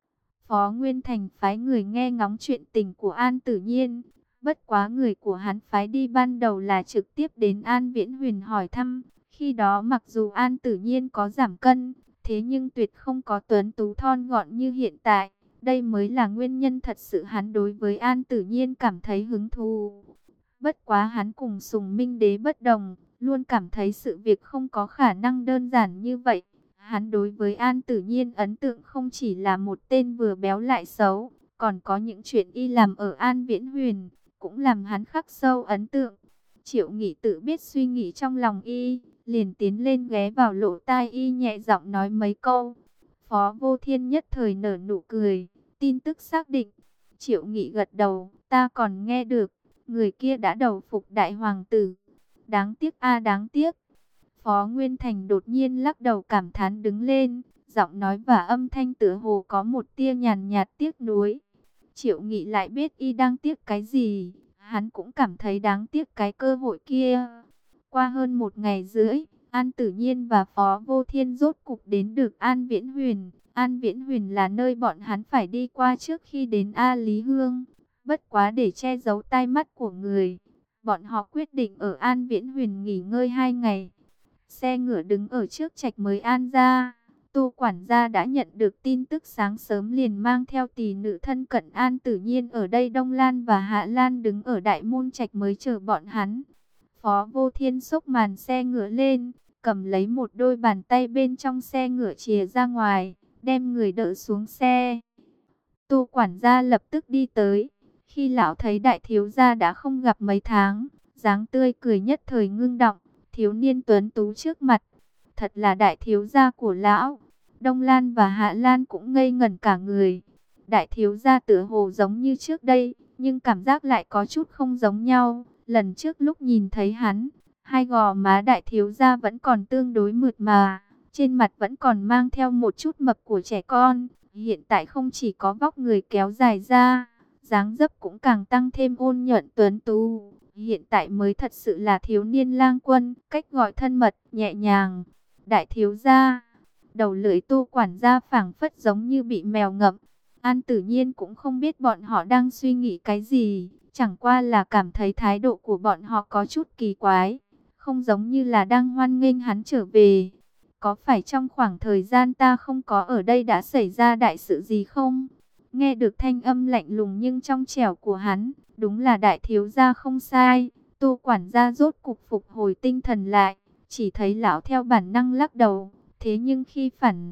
Phó Nguyên Thành phái người nghe ngóng chuyện tình của An Tử Nhiên. Bất quá người của hắn phái đi ban đầu là trực tiếp đến An Viễn Huyền hỏi thăm. Khi đó mặc dù An Tử Nhiên có giảm cân, thế nhưng tuyệt không có tuấn tú thon gọn như hiện tại. Đây mới là nguyên nhân thật sự hắn đối với An Tử Nhiên cảm thấy hứng thú. Bất quá hắn cùng Sùng Minh Đế bất đồng, luôn cảm thấy sự việc không có khả năng đơn giản như vậy. Hắn đối với An Tử Nhiên ấn tượng không chỉ là một tên vừa béo lại xấu, còn có những chuyện y làm ở An Viễn Huyền, cũng làm hắn khắc sâu ấn tượng. Triệu Nghị tự biết suy nghĩ trong lòng y, liền tiến lên ghé vào lỗ tai y nhẹ giọng nói mấy câu. Phó Vô Thiên nhất thời nở nụ cười, tin tức xác định. Triệu Nghị gật đầu, ta còn nghe được, người kia đã đầu phục đại hoàng tử. Đáng tiếc a đáng tiếc. Phó Nguyên Thành đột nhiên lắc đầu cảm thán đứng lên, giọng nói và âm thanh tựa hồ có một tia nhàn nhạt tiếc nuối. Triệu Nghị lại biết y đang tiếc cái gì, hắn cũng cảm thấy đáng tiếc cái cơ hội kia. Qua hơn một ngày rưỡi, An Tử Nhiên và Phó Vô Thiên rốt cục đến được An Viễn Huyền. An Viễn Huyền là nơi bọn hắn phải đi qua trước khi đến A Lý Hương. Bất quá để che giấu tai mắt của người, bọn họ quyết định ở An Viễn Huyền nghỉ ngơi 2 ngày. Xe ngựa đứng ở trước trạch mới An gia. Tô quản gia đã nhận được tin tức sáng sớm liền mang theo tỷ nữ thân cận An Tử Nhiên ở đây. Đông Lan và Hạ Lan đứng ở đại môn trạch mới chờ bọn hắn. Phó Vô Thiên xốc màn xe ngựa lên, cầm lấy một đôi bàn tay bên trong xe ngựa chìa ra ngoài, đem người đỡ xuống xe. Tô quản gia lập tức đi tới. Khi lão thấy đại thiếu gia đã không gặp mấy tháng, dáng tươi cười nhất thời ngưng động, thiếu niên tuấn tú trước mặt, thật là đại thiếu gia của lão. Đông Lan và Hạ Lan cũng ngây ngẩn cả người. Đại thiếu gia tựa hồ giống như trước đây, nhưng cảm giác lại có chút không giống nhau. Lần trước lúc nhìn thấy hắn, hai gò má đại thiếu gia vẫn còn tương đối mượt mà, trên mặt vẫn còn mang theo một chút mập của trẻ con. Hiện tại không chỉ có vóc người kéo dài ra, dáng dấp cũng càng tăng thêm ôn nhuận tuấn tú. Hiện tại mới thật sự là thiếu niên lang quân, cách gọi thân mật, nhẹ nhàng. Đại thiếu gia, đầu lưỡi Tô quản gia phảng phất giống như bị mèo ngậm. An Tử Nhiên cũng không biết bọn họ đang suy nghĩ cái gì, chẳng qua là cảm thấy thái độ của bọn họ có chút kỳ quái, không giống như là đang hoan nghênh hắn trở về. Có phải trong khoảng thời gian ta không có ở đây đã xảy ra đại sự gì không? Nghe được thanh âm lạnh lùng nhưng trong trẻo của hắn, đúng là đại thiếu gia không sai. Tô quản gia rốt cục phục hồi tinh thần lại, chỉ thấy lão theo bản năng lắc đầu, thế nhưng khi phản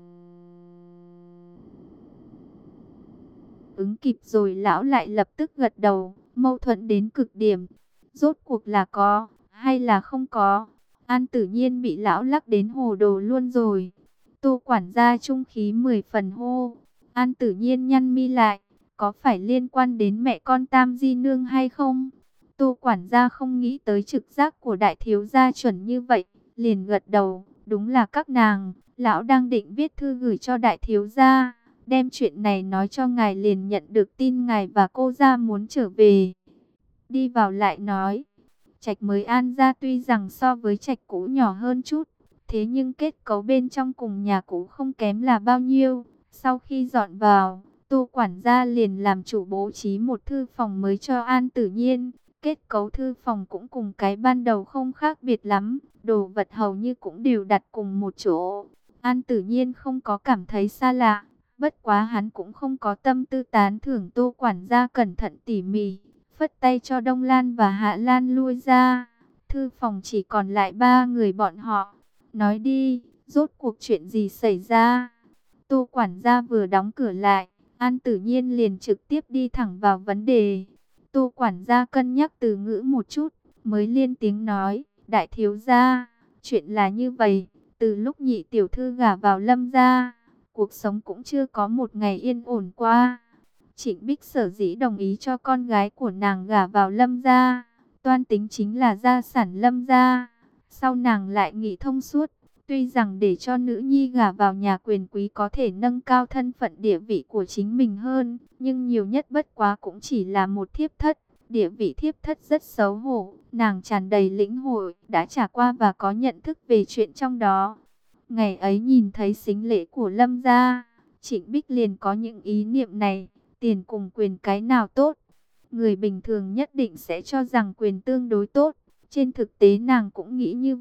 ứng kịp rồi lão lại lập tức gật đầu, mâu thuẫn đến cực điểm. Rốt cuộc là có, hay là không có? An Tử Nhiên bị lão lắc đến hồ đồ luôn rồi. Tô quản gia trung khí 10 phần hô. An Tử Nhiên nhăn mi lại, có phải liên quan đến mẹ con Tam Di Nương hay không? Tô quản gia không nghĩ tới trực giác của đại thiếu gia chuẩn như vậy, liền gật đầu, đúng là các nàng. Lão đang định viết thư gửi cho đại thiếu gia, đem chuyện này nói cho ngài, liền nhận được tin ngài và cô gia muốn trở về. Đi vào lại nói, trạch mới An gia tuy rằng so với trạch cũ nhỏ hơn chút, thế nhưng kết cấu bên trong cùng nhà cũ không kém là bao nhiêu. Sau khi dọn vào, Tô quản gia liền làm chủ bố trí một thư phòng mới cho An Tử Nhiên. Kết cấu thư phòng cũng cùng cái ban đầu không khác biệt lắm, đồ vật hầu như cũng đều đặt cùng một chỗ. An Tử Nhiên không có cảm thấy xa lạ, bất quá hắn cũng không có tâm tư tán thưởng Tô quản gia cẩn thận tỉ mỉ, phất tay cho Đông Lan và Hạ Lan lui ra. Thư phòng chỉ còn lại 3 người bọn họ. Nói đi, rốt cuộc chuyện gì xảy ra? Tô quản gia vừa đóng cửa lại, An Tử Nhiên liền trực tiếp đi thẳng vào vấn đề. Tô quản gia cân nhắc từ ngữ một chút, mới lên tiếng nói, đại thiếu gia, chuyện là như vậy, từ lúc nhị tiểu thư gả vào Lâm gia, cuộc sống cũng chưa có một ngày yên ổn qua. Trịnh Bích sở dĩ đồng ý cho con gái của nàng gả vào Lâm gia, toan tính chính là gia sản Lâm gia. Sau nàng lại nghĩ thông suốt, tuy rằng để cho nữ nhi gả vào nhà quyền quý có thể nâng cao thân phận địa vị của chính mình hơn, nhưng nhiều nhất bất quá cũng chỉ là một thiếp thất. Địa vị thiếp thất rất xấu hổ, nàng tràn đầy lĩnh hội, đã trải qua và có nhận thức về chuyện trong đó. Ngày ấy nhìn thấy sính lễ của Lâm gia, Trịnh Bích liền có những ý niệm này, tiền cùng quyền cái nào tốt. Người bình thường nhất định sẽ cho rằng quyền tương đối tốt, trên thực tế nàng cũng nghĩ như vậy.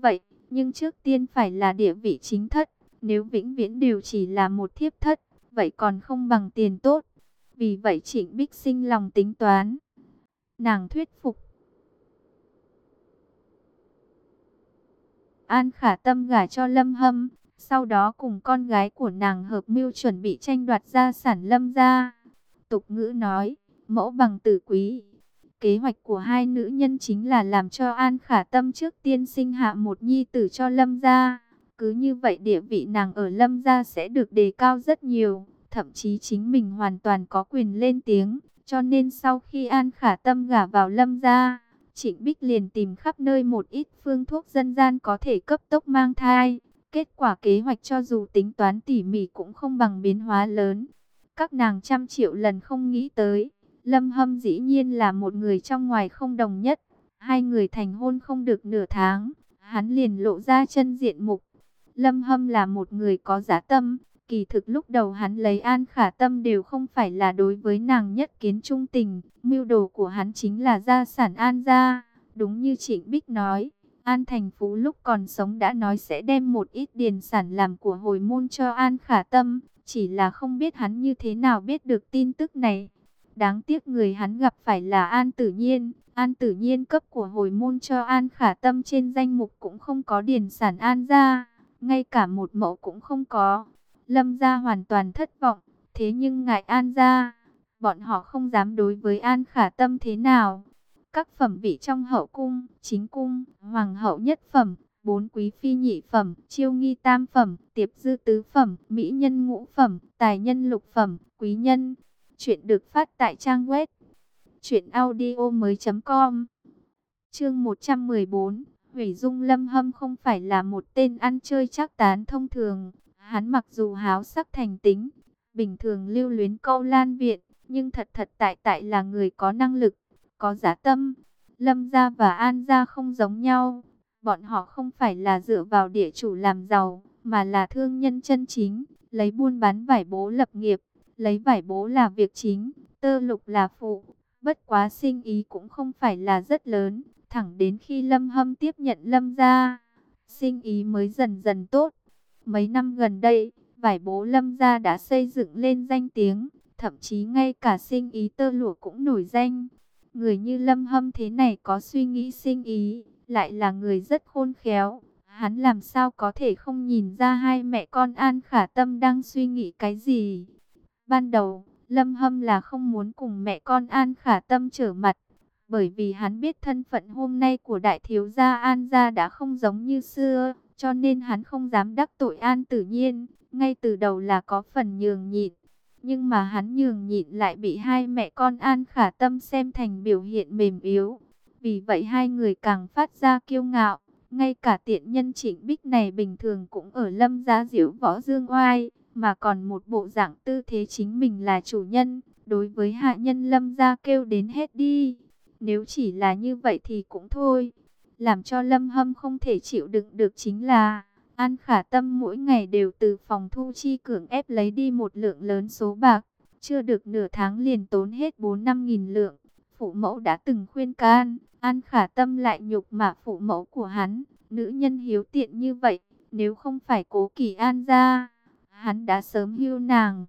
Nhưng trước tiên phải là địa vị chính thất. Nếu vĩnh viễn đều chỉ là một thiếp thất, vậy còn không bằng tiền tốt. Vì vậy Trịnh Bích sinh lòng tính toán. Nàng thuyết phục An Khả Tâm gả cho Lâm Hâm, sau đó cùng con gái của nàng hợp mưu chuẩn bị tranh đoạt gia sản Lâm gia. Tục ngữ nói, mẫu bằng tử quý. Kế hoạch của hai nữ nhân chính là làm cho An Khả Tâm trước tiên sinh hạ một nhi tử cho Lâm gia. Cứ như vậy địa vị nàng ở Lâm gia sẽ được đề cao rất nhiều, thậm chí chính mình hoàn toàn có quyền lên tiếng. Cho nên sau khi An Khả Tâm gả vào Lâm gia, Trịnh Bích liền tìm khắp nơi một ít phương thuốc dân gian có thể cấp tốc mang thai. Kết quả kế hoạch cho dù tính toán tỉ mỉ cũng không bằng biến hóa lớn. Các nàng trăm triệu lần không nghĩ tới, Lâm Hâm dĩ nhiên là một người trong ngoài không đồng nhất. Hai người thành hôn không được nửa tháng, hắn liền lộ ra chân diện mục. Lâm Hâm là một người có dã tâm. Kỳ thực lúc đầu hắn lấy An Khả Tâm đều không phải là đối với nàng nhất kiến trung tình. Mưu đồ của hắn chính là gia sản An gia. Đúng như Trịnh Bích nói, An Thành Phú lúc còn sống đã nói sẽ đem một ít điền sản làm của hồi môn cho An Khả Tâm. Chỉ là không biết hắn như thế nào biết được tin tức này. Đáng tiếc người hắn gặp phải là An Tử Nhiên. An Tử Nhiên cấp của hồi môn cho An Khả Tâm trên danh mục cũng không có điền sản An gia. Ngay cả một mẫu cũng không có. Lâm gia hoàn toàn thất vọng. Thế nhưng ngại An gia, bọn họ không dám đối với An Khả Tâm thế nào. Các phẩm vị trong hậu cung, chính cung, hoàng hậu nhất phẩm, bốn quý phi nhị phẩm, chiêu nghi tam phẩm, tiệp dư tứ phẩm, mỹ nhân ngũ phẩm, tài nhân lục phẩm, quý nhân. Chuyện được phát tại trang web truyệnaudiomoi.com. Chương 114. Hủy Dung. Lâm Hâm không phải là một tên ăn chơi trác tán thông thường. Hắn mặc dù háo sắc thành tính, bình thường lưu luyến câu lan viện, nhưng thật tại là người có năng lực, có dã tâm. Lâm gia và An gia không giống nhau. Bọn họ không phải là dựa vào địa chủ làm giàu, mà là thương nhân chân chính, lấy buôn bán vải bố lập nghiệp, lấy vải bố là việc chính, tơ lục là phụ. Bất quá sinh ý cũng không phải là rất lớn, thẳng đến khi Lâm Hâm tiếp nhận Lâm gia, sinh ý mới dần dần tốt. Mấy năm gần đây, vải bố Lâm gia đã xây dựng lên danh tiếng, thậm chí ngay cả sinh ý tơ lụa cũng nổi danh. Người như Lâm Hâm thế này có suy nghĩ sinh ý, lại là người rất khôn khéo. Hắn làm sao có thể không nhìn ra hai mẹ con An Khả Tâm đang suy nghĩ cái gì. Ban đầu, Lâm Hâm là không muốn cùng mẹ con An Khả Tâm trở mặt, bởi vì hắn biết thân phận hôm nay của đại thiếu gia An gia đã không giống như xưa, cho nên hắn không dám đắc tội An Tử Nhiên, ngay từ đầu là có phần nhường nhịn. Nhưng mà hắn nhường nhịn lại bị hai mẹ con An Khả Tâm xem thành biểu hiện mềm yếu. Vì vậy hai người càng phát ra kiêu ngạo. Ngay cả tiện nhân Trịnh Bích này bình thường cũng ở Lâm gia diễu võ dương oai, mà còn một bộ dạng tư thế chính mình là chủ nhân, đối với hạ nhân Lâm gia kêu đến hết đi. Nếu chỉ là như vậy thì cũng thôi. Làm cho Lâm Hâm không thể chịu đựng được chính là An Khả Tâm mỗi ngày đều từ phòng thu chi cưỡng ép lấy đi một lượng lớn số bạc. Chưa được nửa tháng liền tốn hết 4-5 nghìn lượng. Phụ mẫu đã từng khuyên can, An Khả Tâm lại nhục mạ phụ mẫu của hắn. Nữ nhân hiếu tiện như vậy, nếu không phải Cố Kỳ An gia, hắn đã sớm hưu nàng.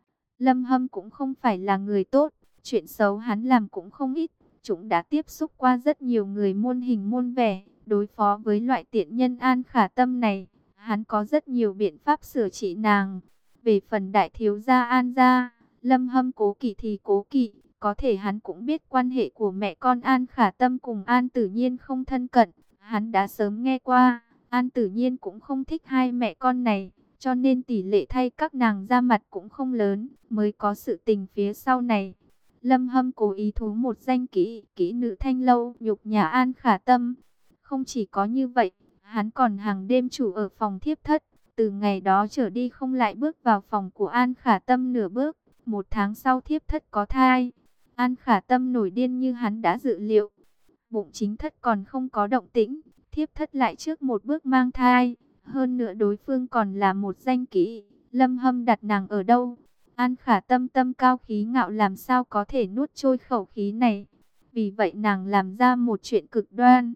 Lâm Hâm cũng không phải là người tốt, chuyện xấu hắn làm cũng không ít. Chúng đã tiếp xúc qua rất nhiều người muôn hình muôn vẻ, đối phó với loại tiện nhân An Khả Tâm này, hắn có rất nhiều biện pháp sửa trị nàng. Về phần đại thiếu gia An gia, Lâm Hâm cố kỵ thì cố kỵ, có thể hắn cũng biết quan hệ của mẹ con An Khả Tâm cùng An Tử Nhiên không thân cận, hắn đã sớm nghe qua, An Tử Nhiên cũng không thích hai mẹ con này, cho nên tỷ lệ thay các nàng ra mặt cũng không lớn, mới có sự tình phía sau này. Lâm Hâm cố ý thú một danh kỹ nữ thanh lâu nhục nhà An Khả Tâm. Không chỉ có như vậy, hắn còn hàng đêm chủ ở phòng thiếp thất. Từ ngày đó trở đi không lại bước vào phòng của An Khả Tâm nửa bước. 1 tháng sau thiếp thất có thai. An Khả Tâm nổi điên như hắn đã dự liệu. Bụng chính thất còn không có động tĩnh, thiếp thất lại trước một bước mang thai. Hơn nữa đối phương còn là một danh kỹ. Lâm Hâm đặt nàng ở đâu? An Khả Tâm tâm cao khí ngạo làm sao có thể nuốt trôi khẩu khí này. Vì vậy nàng làm ra một chuyện cực đoan.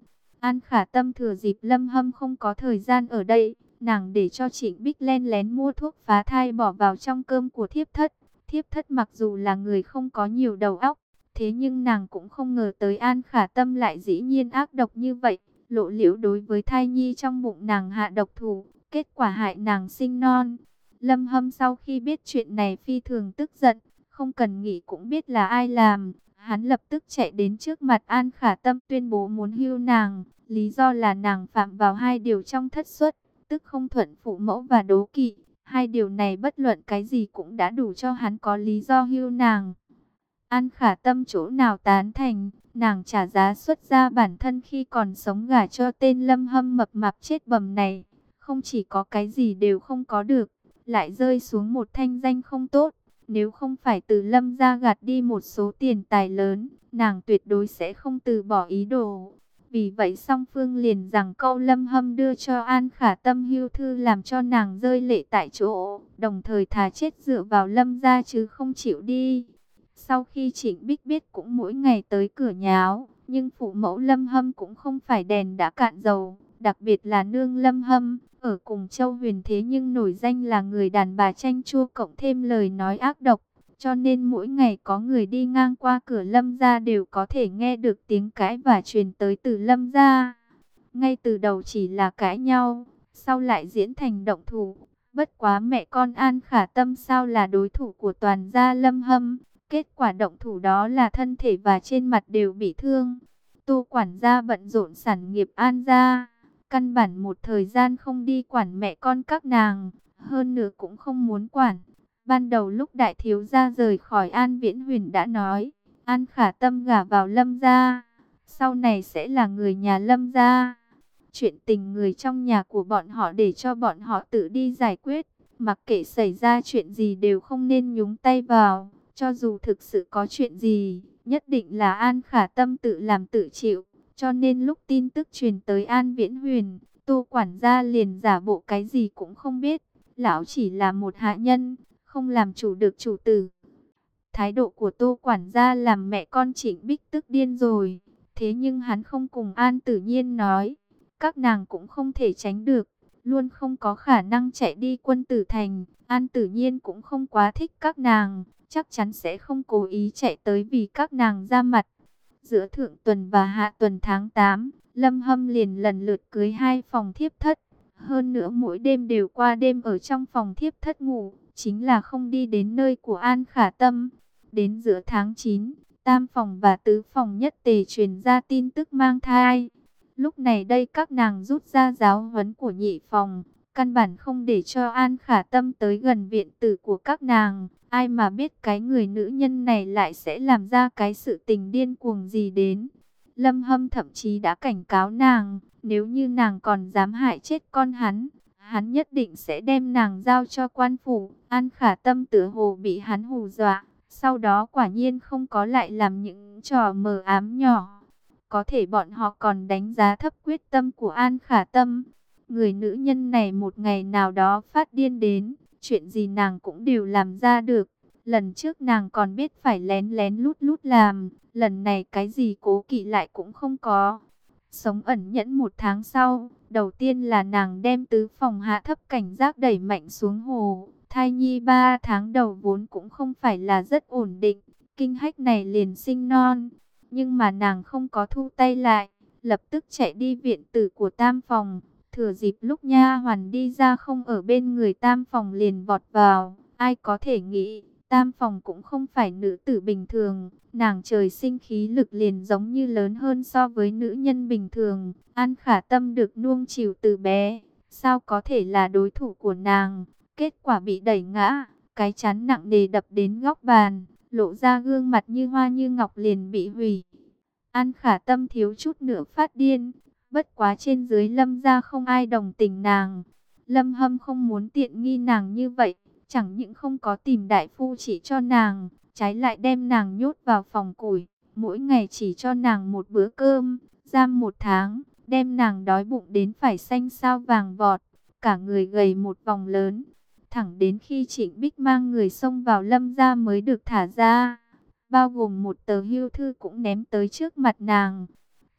An Khả Tâm thừa dịp Lâm Hâm không có thời gian ở đây, nàng để cho Trịnh Bích len lén mua thuốc phá thai bỏ vào trong cơm của thiếp thất. Thiếp thất mặc dù là người không có nhiều đầu óc, thế nhưng nàng cũng không ngờ tới An Khả Tâm lại dĩ nhiên ác độc như vậy, lộ liễu đối với thai nhi trong bụng nàng hạ độc thủ, kết quả hại nàng sinh non. Lâm Hâm sau khi biết chuyện này phi thường tức giận, không cần nghĩ cũng biết là ai làm. Hắn lập tức chạy đến trước mặt An Khả Tâm tuyên bố muốn hưu nàng, lý do là nàng phạm vào hai điều trong thất xuất, tức không thuận phụ mẫu và đố kỵ. Hai điều này bất luận cái gì cũng đã đủ cho hắn có lý do hưu nàng. An Khả Tâm chỗ nào tán thành, nàng trả giá xuất ra bản thân khi còn sống gả cho tên Lâm Hâm mập mạp chết bầm này. Không chỉ có cái gì đều không có được, lại rơi xuống một thanh danh không tốt. Nếu không phải từ Lâm gia gạt đi một số tiền tài lớn, nàng tuyệt đối sẽ không từ bỏ ý đồ. Vì vậy song phương liền rằng câu Lâm Hâm đưa cho An Khả Tâm hưu thư làm cho nàng rơi lệ tại chỗ, đồng thời thà chết dựa vào Lâm gia chứ không chịu đi. Sau khi Trịnh Bích biết cũng mỗi ngày tới cửa nháo, nhưng phụ mẫu Lâm Hâm cũng không phải đèn đã cạn dầu, đặc biệt là nương Lâm Hâm, ở cùng Châu Huyền thế nhưng nổi danh là người đàn bà chanh chua cộng thêm lời nói ác độc, cho nên mỗi ngày có người đi ngang qua cửa Lâm gia đều có thể nghe được tiếng cãi và truyền tới từ Lâm gia. Ngay từ đầu chỉ là cãi nhau, sau lại diễn thành động thủ, bất quá mẹ con An Khả Tâm sao là đối thủ của toàn gia Lâm Hâm. Kết quả động thủ đó là thân thể và trên mặt đều bị thương. Tô quản gia bận rộn sản nghiệp An gia, căn bản một thời gian không đi quản mẹ con các nàng, hơn nữa cũng không muốn quản. Ban đầu lúc đại thiếu gia rời khỏi An Viễn Huyền đã nói, An Khả Tâm gả vào Lâm gia, sau này sẽ là người nhà Lâm gia. Chuyện tình người trong nhà của bọn họ để cho bọn họ tự đi giải quyết, mặc kệ xảy ra chuyện gì đều không nên nhúng tay vào. Cho dù thực sự có chuyện gì, nhất định là An Khả Tâm tự làm tự chịu. Cho nên lúc tin tức truyền tới An Viễn Huyền, Tô quản gia liền giả bộ cái gì cũng không biết. Lão chỉ là một hạ nhân, không làm chủ được chủ tử. Thái độ của Tô quản gia làm mẹ con Trịnh Bích tức điên rồi. Thế nhưng hắn không cùng An Tử Nhiên nói. Các nàng cũng không thể tránh được, luôn không có khả năng chạy đi Quân Tử Thành. An Tử Nhiên cũng không quá thích các nàng, chắc chắn sẽ không cố ý chạy tới vì các nàng ra mặt. Giữa thượng tuần và hạ tuần tháng 8, Lâm Hâm liền lần lượt cưới hai phòng thiếp thất. Hơn nữa mỗi đêm đều qua đêm ở trong phòng thiếp thất ngủ, chính là không đi đến nơi của An Khả Tâm. Đến giữa tháng 9, tam phòng và tứ phòng nhất tề truyền ra tin tức mang thai. Lúc này đây các nàng rút ra giáo huấn của nhị phòng, căn bản không để cho An Khả Tâm tới gần viện tử của các nàng. Ai mà biết cái người nữ nhân này lại sẽ làm ra cái sự tình điên cuồng gì đến. Lâm Hâm thậm chí đã cảnh cáo nàng, nếu như nàng còn dám hại chết con hắn nhất định sẽ đem nàng giao cho quan phủ. An Khả Tâm tựa hồ bị hắn hù dọa, sau đó quả nhiên không có lại làm những trò mờ ám nhỏ. Có thể bọn họ còn đánh giá thấp quyết tâm của An Khả Tâm. Người nữ nhân này một ngày nào đó phát điên đến, chuyện gì nàng cũng đều làm ra được. Lần trước nàng còn biết phải lén lén lút lút làm, lần này cái gì cố kỵ lại cũng không có. Sống ẩn nhẫn một tháng sau, đầu tiên là nàng đem tứ phòng hạ thấp cảnh giác đẩy mạnh xuống hồ. Thai nhi 3 tháng đầu vốn cũng không phải là rất ổn định, kinh hách này liền sinh non. Nhưng mà nàng không có thu tay lại, lập tức chạy đi viện tử của tam phòng. Thừa dịp lúc nha hoàn đi ra không ở bên người tam phòng liền vọt vào. Ai có thể nghĩ, tam phòng cũng không phải nữ tử bình thường. Nàng trời sinh khí lực liền giống như lớn hơn so với nữ nhân bình thường. An Khả Tâm được nuông chiều từ bé, sao có thể là đối thủ của nàng. Kết quả bị đẩy ngã, cái chán nặng nề đập đến góc bàn, lộ ra gương mặt như hoa như ngọc liền bị hủy. An Khả Tâm thiếu chút nữa phát điên, bất quá trên dưới Lâm gia không ai đồng tình nàng. Lâm Hâm không muốn tiện nghi nàng như vậy, chẳng những không có tìm đại phu chỉ cho nàng, trái lại đem nàng nhốt vào phòng củi, mỗi ngày chỉ cho nàng một bữa cơm, giam 1 tháng, đem nàng đói bụng đến phải xanh xao vàng vọt, cả người gầy một vòng lớn. Thẳng đến khi Trịnh Bích mang người xông vào Lâm gia mới được thả ra, bao gồm một tờ hưu thư cũng ném tới trước mặt nàng.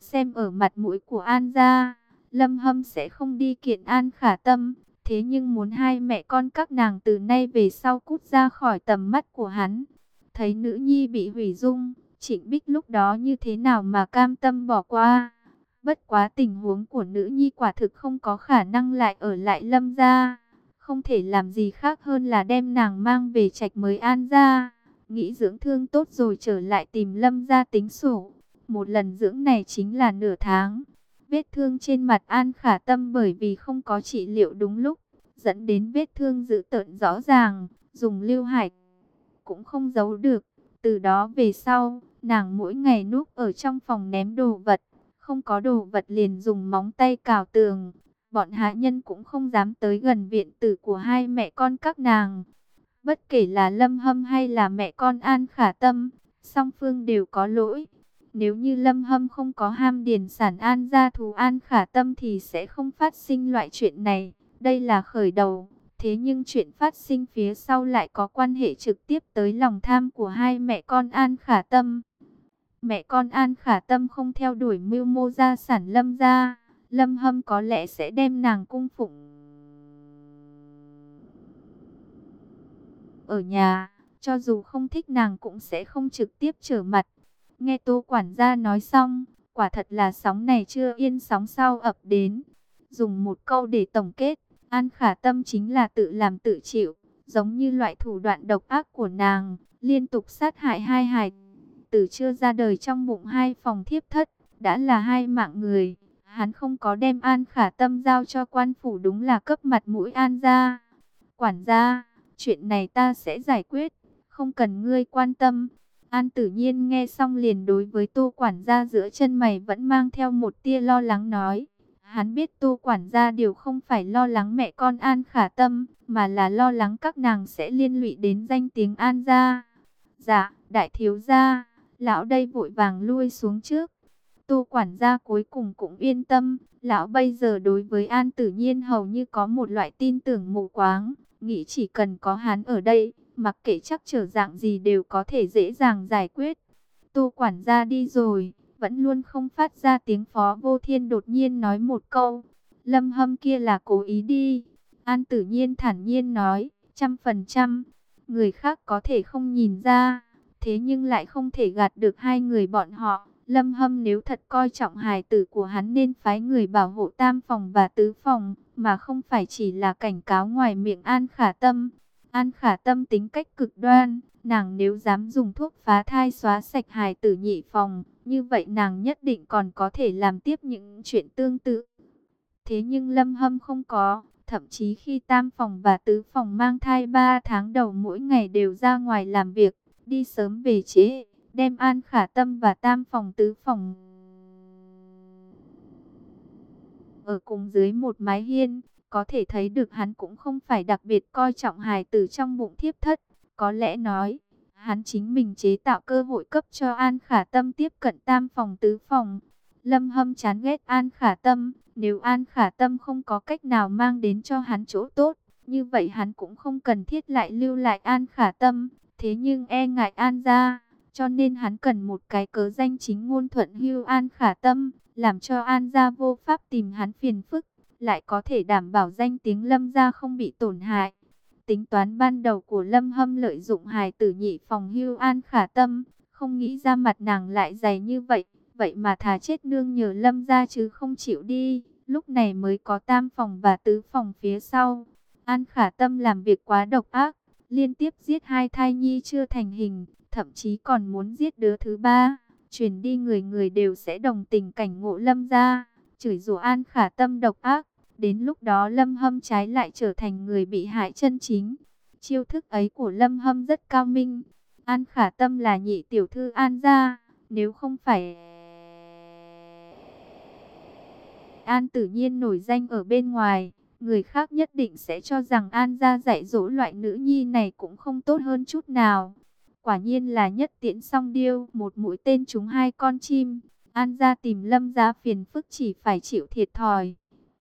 Xem ở mặt mũi của An gia, Lâm Hâm sẽ không đi kiện An Khả Tâm. Thế nhưng muốn hai mẹ con các nàng từ nay về sau cút ra khỏi tầm mắt của hắn. Thấy nữ nhi bị hủy dung, Trịnh Bích lúc đó như thế nào mà cam tâm bỏ qua. Bất quá tình huống của nữ nhi quả thực không có khả năng lại ở lại Lâm gia. Không thể làm gì khác hơn là đem nàng mang về trạch mới An gia. Nghĩ dưỡng thương tốt rồi trở lại tìm Lâm gia tính sổ. Một lần dưỡng này chính là nửa tháng. Vết thương trên mặt An Khả Tâm bởi vì không có trị liệu đúng lúc, dẫn đến vết thương dữ tợn rõ ràng, dùng lưu hải cũng không giấu được. Từ đó về sau, nàng mỗi ngày núp ở trong phòng ném đồ vật, không có đồ vật liền dùng móng tay cào tường. Bọn hạ nhân cũng không dám tới gần viện tử của hai mẹ con các nàng. Bất kể là Lâm Hâm hay là mẹ con An Khả Tâm, song phương đều có lỗi. Nếu như Lâm Hâm không có ham điền sản An gia thù An Khả Tâm thì sẽ không phát sinh loại chuyện này. Đây là khởi đầu. Thế nhưng chuyện phát sinh phía sau lại có quan hệ trực tiếp tới lòng tham của hai mẹ con An Khả Tâm. Mẹ con An Khả Tâm không theo đuổi mưu mô gia sản Lâm gia, Lâm Hâm có lẽ sẽ đem nàng cung phụng ở nhà, cho dù không thích nàng cũng sẽ không trực tiếp trở mặt. Nghe Tô quản gia nói xong, quả thật là sóng này chưa yên sóng sau ập đến. Dùng một câu để tổng kết, An Khả Tâm chính là tự làm tự chịu, giống như loại thủ đoạn độc ác của nàng, liên tục sát hại hai hài tử chưa ra đời trong bụng hai phòng thiếp thất, đã là hai mạng người. Hắn không có đem An Khả Tâm giao cho quan phủ đúng là cấp mặt mũi An gia. Quản gia, chuyện này ta sẽ giải quyết, không cần ngươi quan tâm. An Tử Nhiên nghe xong liền đối với Tô quản gia giữa chân mày vẫn mang theo một tia lo lắng nói. Hắn biết Tô quản gia điều không phải lo lắng mẹ con An Khả Tâm, mà là lo lắng các nàng sẽ liên lụy đến danh tiếng An gia. Dạ, đại thiếu gia, lão đây vội vàng lui xuống trước. Tô quản gia cuối cùng cũng yên tâm, lão bây giờ đối với An Tử Nhiên hầu như có một loại tin tưởng mù quáng, nghĩ chỉ cần có hắn ở đây, mặc kệ chắc trở dạng gì đều có thể dễ dàng giải quyết. Tô quản gia đi rồi, vẫn luôn không phát ra tiếng. Phó Vô Thiên đột nhiên nói một câu, Lâm Hâm kia là cố ý đi. An Tử Nhiên thản nhiên nói, 100%, người khác có thể không nhìn ra, thế nhưng lại không thể gạt được hai người bọn họ. Lâm Hâm nếu thật coi trọng hài tử của hắn nên phái người bảo hộ tam phòng và tứ phòng, mà không phải chỉ là cảnh cáo ngoài miệng An Khả Tâm. An Khả Tâm tính cách cực đoan, nàng nếu dám dùng thuốc phá thai xóa sạch hài tử nhị phòng, như vậy nàng nhất định còn có thể làm tiếp những chuyện tương tự. Thế nhưng Lâm Hâm không có, thậm chí khi tam phòng và tứ phòng mang thai 3 tháng đầu mỗi ngày đều ra ngoài làm việc, đi sớm về trễ, đem An Khả Tâm và tam phòng tứ phòng ở cùng dưới một mái hiên. Có thể thấy được hắn cũng không phải đặc biệt coi trọng hài tử trong bụng thiếp thất. Có lẽ nói, hắn chính mình chế tạo cơ hội cấp cho An Khả Tâm tiếp cận tam phòng tứ phòng. Lâm Hâm chán ghét An Khả Tâm, nếu An Khả Tâm không có cách nào mang đến cho hắn chỗ tốt, như vậy hắn cũng không cần thiết lại lưu lại An Khả Tâm. Thế nhưng e ngại An gia, cho nên hắn cần một cái cớ danh chính ngôn thuận hưu An Khả Tâm, làm cho An gia vô pháp tìm hắn phiền phức, lại có thể đảm bảo danh tiếng Lâm gia không bị tổn hại. Tính toán ban đầu của Lâm Hâm lợi dụng hài tử nhị phòng hưu An Khả Tâm, không nghĩ ra mặt nàng lại dày như vậy, vậy mà thà chết nương nhờ Lâm gia chứ không chịu đi, lúc này mới có tam phòng và tứ phòng phía sau. An Khả Tâm làm việc quá độc ác, liên tiếp giết hai thai nhi chưa thành hình, thậm chí còn muốn giết đứa thứ ba. Truyền đi người người đều sẽ đồng tình cảnh ngộ Lâm gia, chửi rủa An Khả Tâm độc ác. Đến lúc đó Lâm Hâm trái lại trở thành người bị hại chân chính. Chiêu thức ấy của Lâm Hâm rất cao minh. An Khả Tâm là nhị tiểu thư An gia, nếu không phải An Tử Nhiên nổi danh ở bên ngoài, người khác nhất định sẽ cho rằng An gia dạy dỗ loại nữ nhi này cũng không tốt hơn chút nào. Quả nhiên là nhất tiễn song điêu, một mũi tên trúng hai con chim. An gia tìm Lâm gia phiền phức chỉ phải chịu thiệt thòi.